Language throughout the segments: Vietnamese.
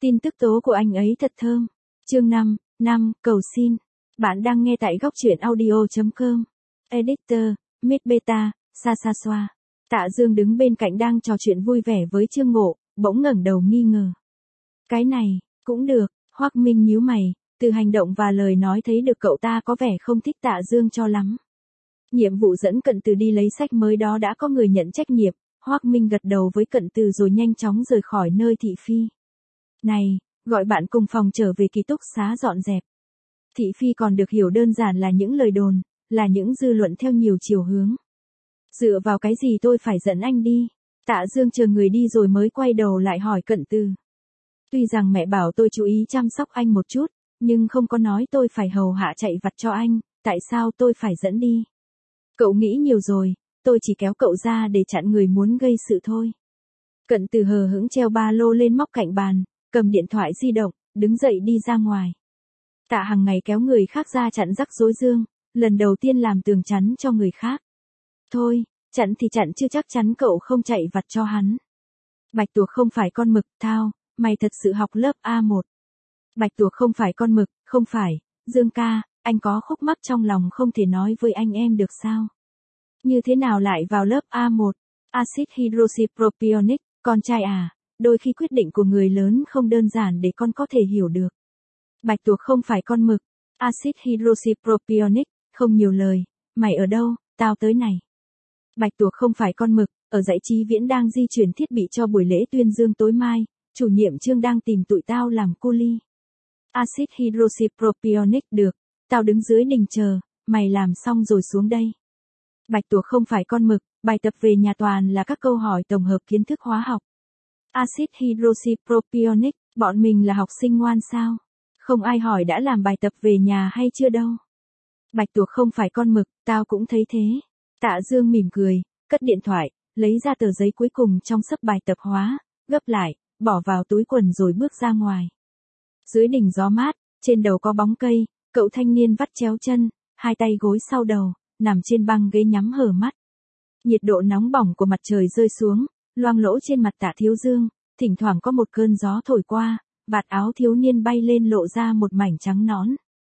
Tin tức tố của anh ấy thật thơm. Chương 5, cầu xin. Bạn đang nghe tại góc truyện audio.com. Editor, Mid Beta, Sa Sa Xoa. Tạ Dương đứng bên cạnh đang trò chuyện vui vẻ với Trương Ngộ, bỗng ngẩng đầu nghi ngờ. Cái này, cũng được, Hoắc Minh nhíu mày, từ hành động và lời nói thấy được cậu ta có vẻ không thích Tạ Dương cho lắm. Nhiệm vụ dẫn Cận Từ đi lấy sách mới đó đã có người nhận trách nhiệm, Hoắc Minh gật đầu với Cận Từ rồi nhanh chóng rời khỏi nơi thị phi. Này, gọi bạn cùng phòng trở về ký túc xá dọn dẹp. Thị phi còn được hiểu đơn giản là những lời đồn, là những dư luận theo nhiều chiều hướng. Dựa vào cái gì tôi phải dẫn anh đi? Tạ Dương chờ người đi rồi mới quay đầu lại hỏi Cận Từ. Tuy rằng mẹ bảo tôi chú ý chăm sóc anh một chút, nhưng không có nói tôi phải hầu hạ chạy vặt cho anh, tại sao tôi phải dẫn đi? Cậu nghĩ nhiều rồi, tôi chỉ kéo cậu ra để chặn người muốn gây sự thôi. Cận Từ hờ hững treo ba lô lên móc cạnh bàn, cầm điện thoại di động, đứng dậy đi ra ngoài. Tạ hàng ngày kéo người khác ra chặn rắc rối dương, lần đầu tiên làm tường chắn cho người khác. Thôi, chặn thì chặn chứ chắc chắn cậu không chạy vặt cho hắn. Bạch tuộc không phải con mực, Thao, mày thật sự học lớp A1. Bạch tuộc không phải con mực, không phải, Dương ca, anh có khúc mắc trong lòng không thể nói với anh em được sao? Như thế nào lại vào lớp A1? Acid hydroxypropionic, con trai à, đôi khi quyết định của người lớn không đơn giản để con có thể hiểu được. Bạch tuộc không phải con mực, acid hydroxypropionic, không nhiều lời, mày ở đâu, tao tới này. Bạch tuộc không phải con mực, ở dãy Chí Viễn đang di chuyển thiết bị cho buổi lễ tuyên dương tối mai, chủ nhiệm Trương đang tìm tụi tao làm cu li. Acid hydroxypropionic được, tao đứng dưới đình chờ, mày làm xong rồi xuống đây. Bạch tuộc không phải con mực, bài tập về nhà toàn là các câu hỏi tổng hợp kiến thức hóa học. Acid hydroxypropionic, bọn mình là học sinh ngoan sao? Không ai hỏi đã làm bài tập về nhà hay chưa đâu. Bạch tuộc không phải con mực, tao cũng thấy thế. Tạ Dương mỉm cười, cất điện thoại, lấy ra tờ giấy cuối cùng trong sấp bài tập hóa, gấp lại, bỏ vào túi quần rồi bước ra ngoài. Dưới đỉnh gió mát, trên đầu có bóng cây, cậu thanh niên vắt chéo chân, hai tay gối sau đầu, nằm trên băng ghế nhắm hờ mắt. Nhiệt độ nóng bỏng của mặt trời rơi xuống, loang lỗ trên mặt Tạ Thiếu Dương, thỉnh thoảng có một cơn gió thổi qua, vạt áo thiếu niên bay lên lộ ra một mảnh trắng nõn.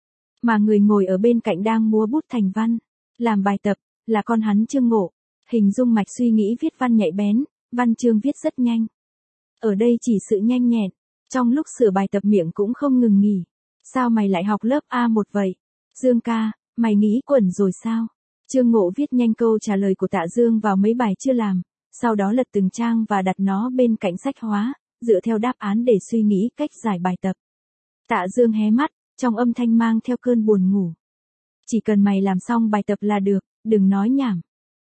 Mà người ngồi ở bên cạnh đang múa bút thành văn, làm bài tập, là con hắn Trương Ngộ. Hình dung mạch suy nghĩ viết văn nhạy bén, văn chương viết rất nhanh. Ở đây chỉ sự nhanh nhẹn, trong lúc sửa bài tập miệng cũng không ngừng nghỉ. Sao mày lại học lớp A1 vậy? Dương ca, mày nghĩ quẩn rồi sao? Trương Ngộ viết nhanh câu trả lời của Tạ Dương vào mấy bài chưa làm, sau đó lật từng trang và đặt nó bên cạnh sách hóa, dựa theo đáp án để suy nghĩ cách giải bài tập. Tạ Dương hé mắt, trong âm thanh mang theo cơn buồn ngủ. Chỉ cần mày làm xong bài tập là được, đừng nói nhảm.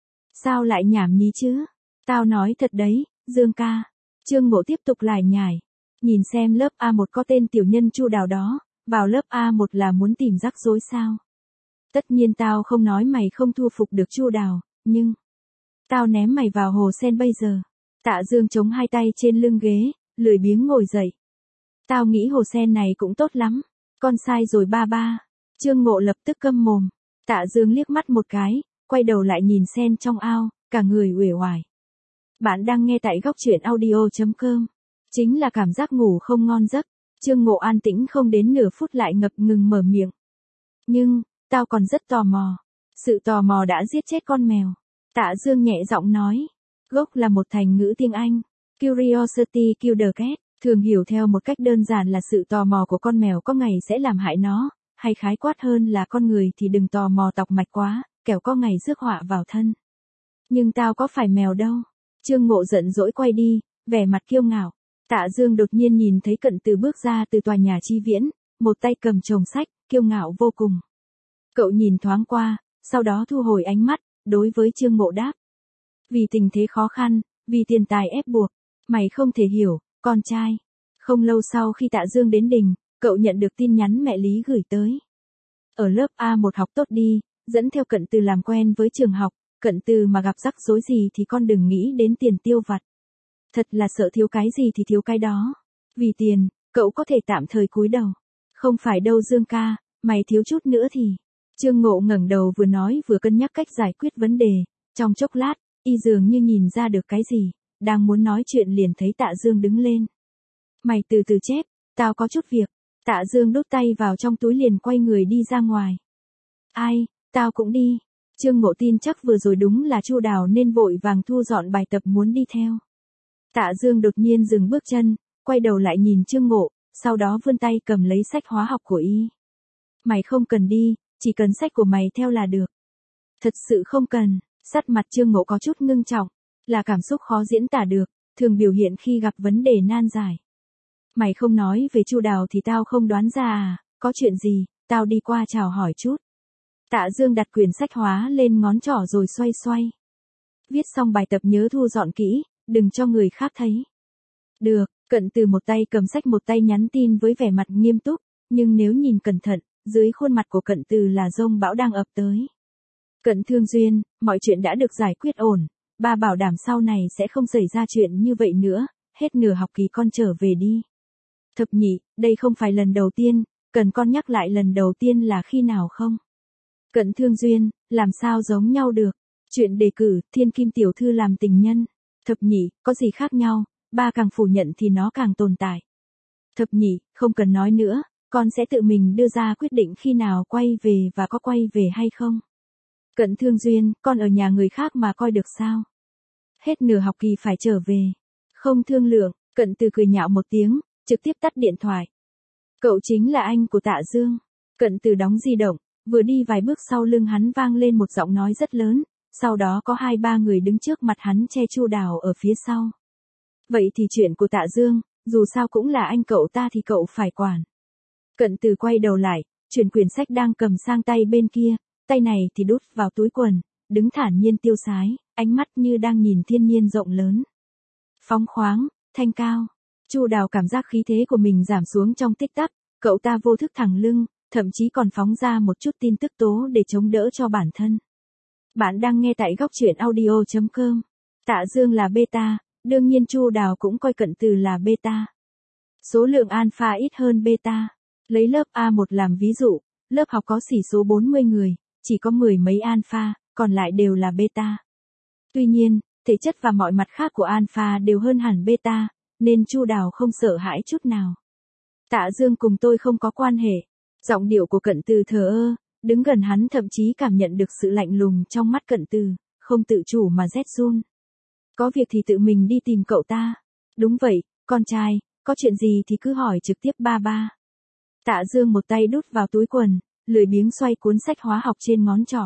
Sao lại nhảm nhí chứ? Tao nói thật đấy, Dương ca. Trương Ngộ tiếp tục lải nhải. Nhìn xem lớp A1 có tên tiểu nhân Chu Đào đó, vào lớp A1 là muốn tìm rắc rối sao? Tất nhiên tao không nói mày không thu phục được Chu Đào, nhưng tao ném mày vào hồ sen bây giờ. Tạ Dương chống hai tay trên lưng ghế, lười biếng ngồi dậy. Tao nghĩ hồ sen này cũng tốt lắm. Con sai rồi ba ba. Trương Ngộ lập tức câm mồm. Tạ Dương liếc mắt một cái, quay đầu lại nhìn sen trong ao, cả người uể oải. Bạn đang nghe tại góc truyện audio.com. Chính là cảm giác ngủ không ngon giấc. Trương Ngộ an tĩnh không đến nửa phút lại ngập ngừng mở miệng. Nhưng, tao còn rất tò mò. Sự tò mò đã giết chết con mèo. Tạ Dương nhẹ giọng nói. Gốc là một thành ngữ tiếng Anh. Curiosity killed the cat. Thường hiểu theo một cách đơn giản là sự tò mò của con mèo có ngày sẽ làm hại nó, hay khái quát hơn là con người thì đừng tò mò tọc mạch quá, kẻo có ngày rước họa vào thân. Nhưng tao có phải mèo đâu. Trương Ngộ giận dỗi quay đi, vẻ mặt kiêu ngạo. Tạ Dương đột nhiên nhìn thấy Cận Từ bước ra từ tòa nhà Chí Viễn, một tay cầm chồng sách, kiêu ngạo vô cùng. Cậu nhìn thoáng qua, sau đó thu hồi ánh mắt, đối với Trương Ngộ đáp. Vì tình thế khó khăn, vì tiền tài ép buộc, mày không thể hiểu, con trai. Không lâu sau khi Tạ Dương đến đình, cậu nhận được tin nhắn mẹ Lý gửi tới. Ở lớp A1 học tốt đi, dẫn theo Cận Từ làm quen với trường học, Cận Từ mà gặp rắc rối gì thì con đừng nghĩ đến tiền tiêu vặt. Thật là sợ thiếu cái gì thì thiếu cái đó. Vì tiền, cậu có thể tạm thời cúi đầu. Không phải đâu Dương ca, mày thiếu chút nữa thì. Trương Ngộ ngẩng đầu vừa nói vừa cân nhắc cách giải quyết vấn đề. Trong chốc lát, y dường như nhìn ra được cái gì, đang muốn nói chuyện liền thấy Tạ Dương đứng lên. Mày từ từ chép, tao có chút việc. Tạ Dương đút tay vào trong túi liền quay người đi ra ngoài. Ai, tao cũng đi. Trương Ngộ tin chắc vừa rồi đúng là Chu Đào nên vội vàng thu dọn bài tập muốn đi theo. Tạ Dương đột nhiên dừng bước chân, quay đầu lại nhìn Trương Ngộ, sau đó vươn tay cầm lấy sách hóa học của y. Mày không cần đi, chỉ cần sách của mày theo là được. Thật sự không cần, sắc mặt Trương Ngộ có chút ngưng trọng, là cảm xúc khó diễn tả được, thường biểu hiện khi gặp vấn đề nan giải. Mày không nói về Chu Đào thì tao không đoán ra à, có chuyện gì, tao đi qua chào hỏi chút. Tạ Dương đặt quyển sách hóa lên ngón trỏ rồi xoay xoay. Viết xong bài tập nhớ thu dọn kỹ, đừng cho người khác thấy. Được, Cận Từ một tay cầm sách một tay nhắn tin với vẻ mặt nghiêm túc, nhưng nếu nhìn cẩn thận, dưới khuôn mặt của Cận Từ là dông bão đang ập tới. Cận Thương Duyên, mọi chuyện đã được giải quyết ổn, ba bảo đảm sau này sẽ không xảy ra chuyện như vậy nữa, hết nửa học kỳ con trở về đi. Thập nhị, đây không phải lần đầu tiên, cần con nhắc lại lần đầu tiên là khi nào không? Cận Thương Duyên, làm sao giống nhau được? Chuyện đề cử, Thiên Kim tiểu thư làm tình nhân. Thập nhị, có gì khác nhau, ba càng phủ nhận thì nó càng tồn tại. Thập nhị, không cần nói nữa, con sẽ tự mình đưa ra quyết định khi nào quay về và có quay về hay không. Cận Thương Duyên, con ở nhà người khác mà coi được sao? Hết nửa học kỳ phải trở về. Không thương lượng, Cận Từ cười nhạo một tiếng, trực tiếp tắt điện thoại. Cậu chính là anh của Tạ Dương. Cận Từ đóng di động, vừa đi vài bước sau lưng hắn vang lên một giọng nói rất lớn, sau đó có 2-3 người đứng trước mặt hắn che Chu Đào ở phía sau. Vậy thì chuyện của Tạ Dương, dù sao cũng là anh cậu ta thì cậu phải quản. Cận Từ quay đầu lại, chuyển quyển sách đang cầm sang tay bên kia, tay này thì đút vào túi quần, đứng thản nhiên tiêu sái, ánh mắt như đang nhìn thiên nhiên rộng lớn. Phóng khoáng, thanh cao. Chu Đào cảm giác khí thế của mình giảm xuống trong tích tắc, cậu ta vô thức thẳng lưng, thậm chí còn phóng ra một chút tin tức tố để chống đỡ cho bản thân. Bạn đang nghe tại góc truyện audio.com. Tạ Dương là beta, đương nhiên Chu Đào cũng coi Cận Từ là beta. Số lượng alpha ít hơn beta. Lấy lớp A1 làm ví dụ, lớp học có xỉ số 40 người, chỉ có 10 mấy alpha, còn lại đều là beta. Tuy nhiên, thể chất và mọi mặt khác của alpha đều hơn hẳn beta, nên Chu Đào không sợ hãi chút nào. Tạ Dương cùng tôi không có quan hệ. Giọng điệu của Cận Từ thờ ơ, đứng gần hắn thậm chí cảm nhận được sự lạnh lùng trong mắt Cận Từ, không tự chủ mà rét run. Có việc thì tự mình đi tìm cậu ta. Đúng vậy, con trai, có chuyện gì thì cứ hỏi trực tiếp ba ba. Tạ Dương một tay đút vào túi quần, lười biếng xoay cuốn sách hóa học trên ngón trỏ.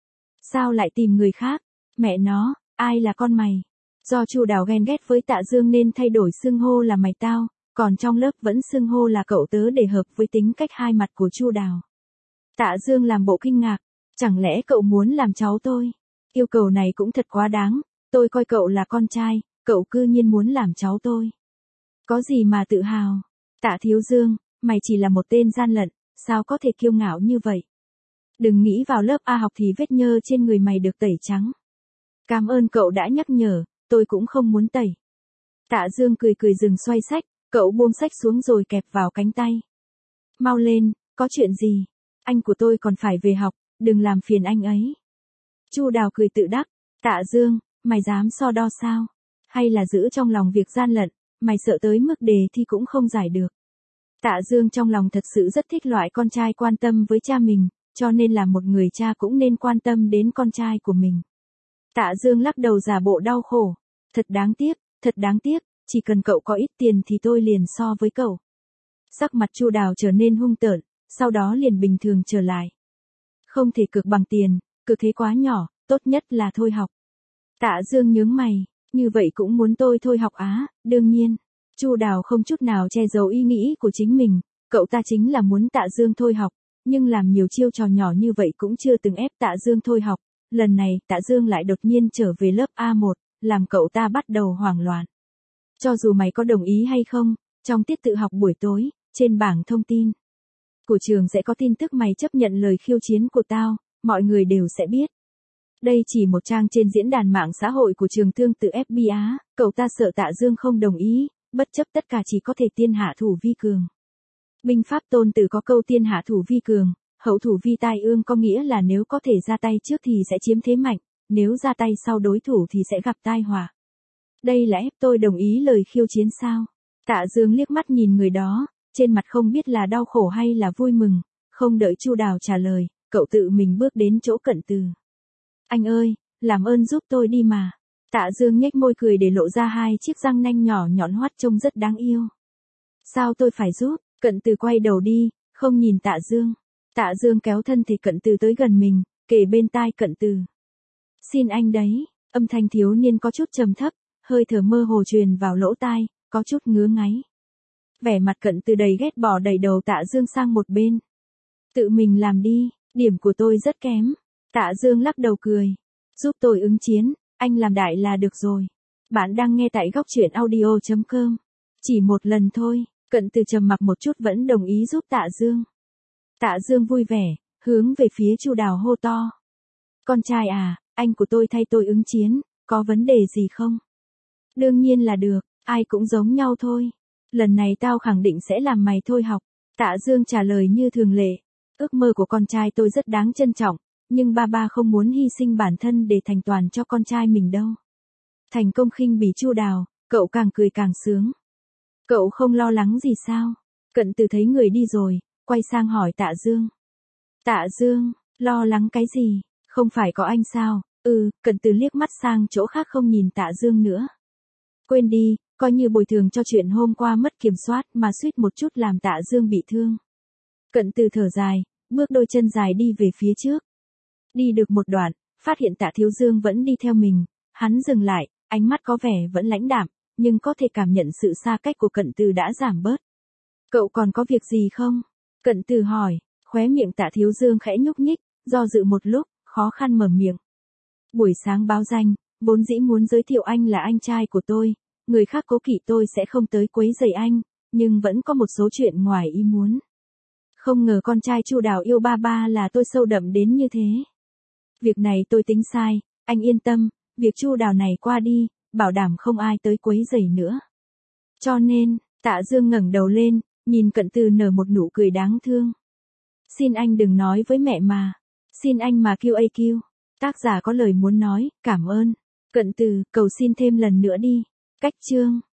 Sao lại tìm người khác? Mẹ nó, ai là con mày? Do Chu Đào ghen ghét với Tạ Dương nên thay đổi xưng hô là mày tao, còn trong lớp vẫn xưng hô là cậu tớ để hợp với tính cách hai mặt của Chu Đào. Tạ Dương làm bộ kinh ngạc, chẳng lẽ cậu muốn làm cháu tôi? Yêu cầu này cũng thật quá đáng, tôi coi cậu là con trai, cậu cư nhiên muốn làm cháu tôi. Có gì mà tự hào? Tạ Thiếu Dương, mày chỉ là một tên gian lận, sao có thể kiêu ngạo như vậy? Đừng nghĩ vào lớp A học thì vết nhơ trên người mày được tẩy trắng. Cảm ơn cậu đã nhắc nhở, tôi cũng không muốn tẩy. Tạ Dương cười cười dừng xoay sách, cậu buông sách xuống rồi kẹp vào cánh tay. Mau lên, có chuyện gì? Anh của tôi còn phải về học, đừng làm phiền anh ấy. Chu Đào cười tự đắc, Tạ Dương, mày dám so đo sao? Hay là giữ trong lòng việc gian lận, mày sợ tới mức đề thi cũng không giải được. Tạ Dương trong lòng thật sự rất thích loại con trai quan tâm với cha mình, cho nên là một người cha cũng nên quan tâm đến con trai của mình. Tạ Dương lắc đầu giả bộ đau khổ. Thật đáng tiếc, chỉ cần cậu có ít tiền thì tôi liền so với cậu. Sắc mặt Chu Đào trở nên hung tợn, sau đó liền bình thường trở lại. Không thể cược bằng tiền, cược thế quá nhỏ, tốt nhất là thôi học. Tạ Dương nhướng mày, như vậy cũng muốn tôi thôi học á, đương nhiên. Chu Đào không chút nào che giấu ý nghĩ của chính mình, cậu ta chính là muốn Tạ Dương thôi học, nhưng làm nhiều chiêu trò nhỏ như vậy cũng chưa từng ép Tạ Dương thôi học. Lần này Tạ Dương lại đột nhiên trở về lớp A1, làm cậu ta bắt đầu hoảng loạn. Cho dù mày có đồng ý hay không, trong tiết tự học buổi tối, trên bảng thông tin của trường sẽ có tin tức mày chấp nhận lời khiêu chiến của tao, mọi người đều sẽ biết. Đây chỉ một trang trên diễn đàn mạng xã hội của trường tương tự FBA, cậu ta sợ Tạ Dương không đồng ý, bất chấp tất cả chỉ có thể tiên hạ thủ vi cường. Binh pháp Tôn Tử có câu tiên hạ thủ vi cường, hậu thủ vi tai ương, có nghĩa là nếu có thể ra tay trước thì sẽ chiếm thế mạnh, nếu ra tay sau đối thủ thì sẽ gặp tai họa. Đây là ép tôi đồng ý lời khiêu chiến sao? Tạ Dương liếc mắt nhìn người đó, trên mặt không biết là đau khổ hay là vui mừng, không đợi Chu Đào trả lời, cậu tự mình bước đến chỗ Cận Từ. Anh ơi, làm ơn giúp tôi đi mà. Tạ Dương nhếch môi cười để lộ ra hai chiếc răng nanh nhỏ nhọn hoắt trông rất đáng yêu. Sao tôi phải giúp? Cận Từ quay đầu đi, không nhìn Tạ Dương. Tạ Dương kéo thân thể Cận Từ tới gần mình, kề bên tai Cận Từ. Xin anh đấy, âm thanh thiếu niên có chút trầm thấp, hơi thở mơ hồ truyền vào lỗ tai, có chút ngứa ngáy. Vẻ mặt Cận Từ đầy ghét bỏ đẩy đầu Tạ Dương sang một bên. Tự mình làm đi, điểm của tôi rất kém. Tạ Dương lắc đầu cười. Giúp tôi ứng chiến, anh làm đại là được rồi. Bạn đang nghe tại góc truyện audio.com. Chỉ một lần thôi, Cận Từ trầm mặc một chút vẫn đồng ý giúp Tạ Dương. Tạ Dương vui vẻ, hướng về phía Chu Đào hô to. Con trai à, anh của tôi thay tôi ứng chiến, có vấn đề gì không? Đương nhiên là được, ai cũng giống nhau thôi. Lần này tao khẳng định sẽ làm mày thôi học. Tạ Dương trả lời như thường lệ. Ước mơ của con trai tôi rất đáng trân trọng, nhưng ba không muốn hy sinh bản thân để thành toàn cho con trai mình đâu. Thành công khinh bỉ Chu Đào, cậu càng cười càng sướng. Cậu không lo lắng gì sao? Cận Từ thấy người đi rồi, quay sang hỏi Tạ Dương. Tạ Dương, lo lắng cái gì? Không phải có anh sao? Cận Từ liếc mắt sang chỗ khác không nhìn Tạ Dương nữa. Quên đi, coi như bồi thường cho chuyện hôm qua mất kiểm soát mà suýt một chút làm Tạ Dương bị thương. Cận Từ thở dài, bước đôi chân dài đi về phía trước. Đi được một đoạn, phát hiện Tạ Thiếu Dương vẫn đi theo mình, hắn dừng lại, ánh mắt có vẻ vẫn lãnh đạm, nhưng có thể cảm nhận sự xa cách của Cận Từ đã giảm bớt. Cậu còn có việc gì không? Cận Từ hỏi, khóe miệng Tạ Thiếu Dương khẽ nhúc nhích, do dự một lúc, khó khăn mở miệng. Buổi sáng báo danh, vốn dĩ muốn giới thiệu anh là anh trai của tôi, người khác cố kỵ tôi sẽ không tới quấy rầy anh, nhưng vẫn có một số chuyện ngoài ý muốn. Không ngờ con trai Chu Đào yêu ba là tôi sâu đậm đến như thế. Việc này tôi tính sai, anh yên tâm, việc Chu Đào này qua đi, bảo đảm không ai tới quấy rầy nữa. Cho nên, Tạ Dương ngẩng đầu lên, nhìn Cận Từ nở một nụ cười đáng thương. Xin anh đừng nói với mẹ mà. Xin anh mà QAQ. Tác giả có lời muốn nói, cảm ơn. Cận Từ, cầu xin thêm lần nữa đi. Cách chương.